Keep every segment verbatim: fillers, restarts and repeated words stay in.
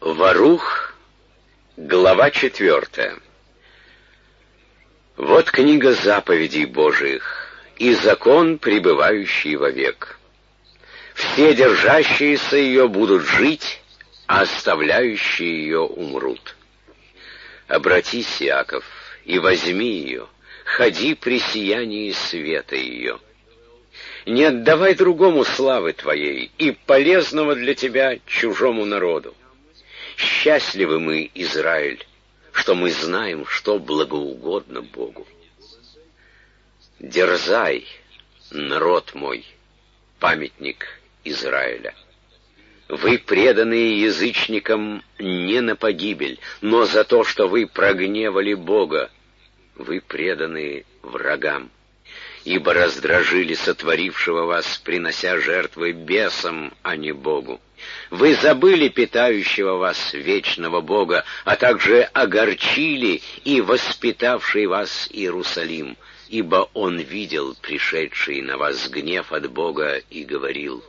Варух, глава четвертая. Вот книга заповедей Божиих, и закон, пребывающий вовек. Все держащиеся ее будут жить, а оставляющие ее умрут. Обратись, Иаков, и возьми ее, ходи при сиянии света ее. Не отдавай другому славы твоей и полезного для тебя чужому народу. Счастливы мы, Израиль, что мы знаем, что благоугодно Богу. Дерзай, народ мой, памятник Израиля. Вы, преданные язычникам, не на погибель, но за то, что вы прогневали Бога, вы преданы врагам, ибо раздражили сотворившего вас, принося жертвы бесам, а не Богу. Вы забыли питающего вас вечного Бога, а также огорчили и воспитавший вас Иерусалим, ибо Он видел пришедший на вас гнев от Бога и говорил: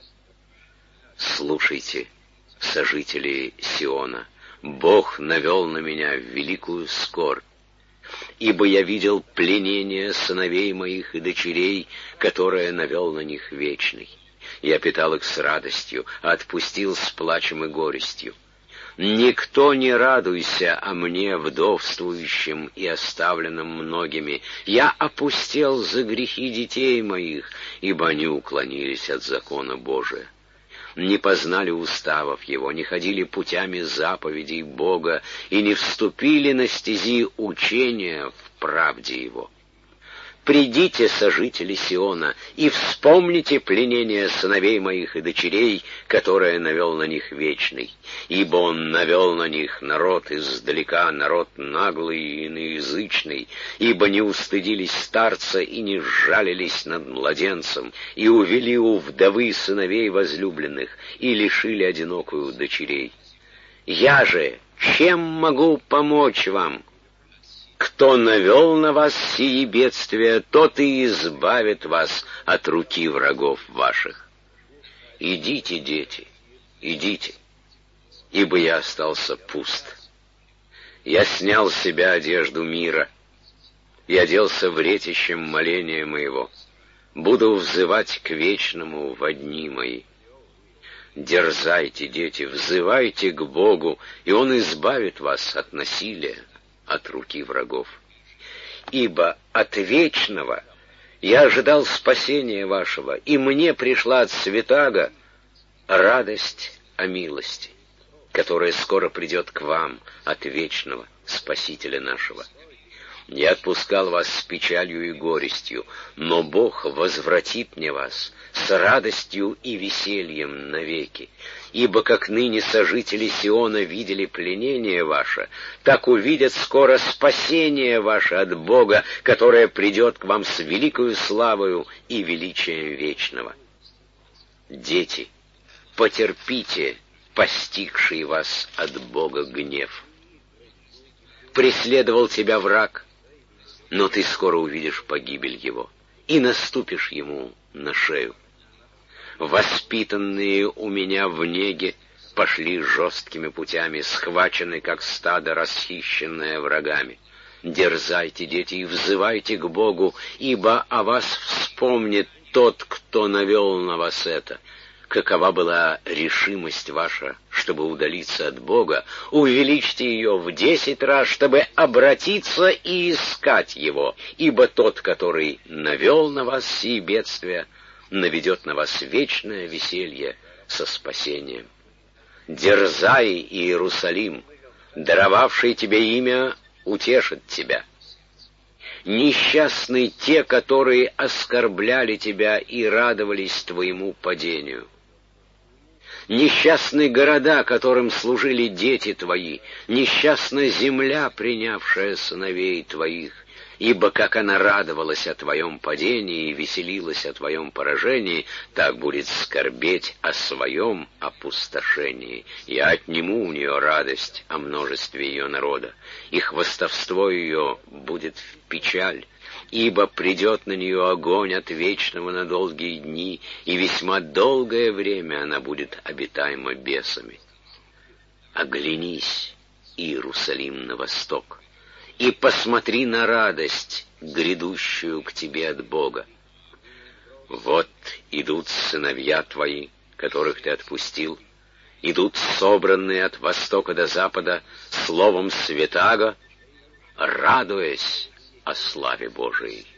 «Слушайте, сожители Сиона, Бог навел на меня великую скорбь, ибо я видел пленение сыновей моих и дочерей, которое навел на них Вечный. Я питал их с радостью, а отпустил с плачем и горестью. Никто не радуйся о мне, вдовствующем и оставленном многими. Я опустел за грехи детей моих, ибо они уклонились от закона Божия. Не познали уставов Его, не ходили путями заповедей Бога и не вступили на стези учения в правде Его. Придите, сожители Сиона, и вспомните пленение сыновей моих и дочерей, которое навел на них Вечный, ибо Он навел на них народ издалека, народ наглый и иноязычный, ибо не устыдились старца и не сжалились над младенцем, и увели у вдовы сыновей возлюбленных, и лишили одинокую дочерей. Я же чем могу помочь вам? Кто навел на вас сии бедствия, тот и избавит вас от руки врагов ваших. Идите, дети, идите, ибо я остался пуст. Я снял с себя одежду мира и оделся в ретищем моления моего. Буду взывать к вечному во дни мои. Дерзайте, дети, взывайте к Богу, и Он избавит вас от насилия, от руки врагов. Ибо от вечного я ожидал спасения вашего, и мне пришла от святаго радость о милости, которая скоро придет к вам от вечного Спасителя нашего. Я отпускал вас с печалью и горестью, но Бог возвратит мне вас с радостью и весельем навеки. Ибо как ныне сожители Сиона видели пленение ваше, так увидят скоро спасение ваше от Бога, которое придет к вам с великою славою и величием вечного. Дети, потерпите постигший вас от Бога гнев. Преследовал тебя враг, но ты скоро увидишь погибель его и наступишь ему на шею. Воспитанные у меня в неге пошли жесткими путями, схвачены, как стадо, расхищенное врагами. Дерзайте, дети, и взывайте к Богу, ибо о вас вспомнит тот, кто навел на вас это. Какова была решимость ваша, чтобы удалиться от Бога, увеличьте ее в десять раз, чтобы обратиться и искать Его, ибо тот, который навел на вас сии бедствия, наведет на вас вечное веселье со спасением. Дерзай, Иерусалим, даровавший тебе имя, утешит тебя. Несчастны те, которые оскорбляли тебя и радовались твоему падению. Несчастны города, которым служили дети твои, несчастна земля, принявшая сыновей твоих, ибо как она радовалась о твоем падении и веселилась о твоем поражении, так будет скорбеть о своем опустошении. Я отниму у нее радость о множестве ее народа, и хвастовство ее будет в печаль, ибо придет на нее огонь от вечного на долгие дни, и весьма долгое время она будет обитаема бесами. Оглянись, Иерусалим, на восток, и посмотри на радость, грядущую к тебе от Бога. Вот идут сыновья твои, которых ты отпустил, идут собранные от востока до запада словом святаго, радуясь о славе Божией.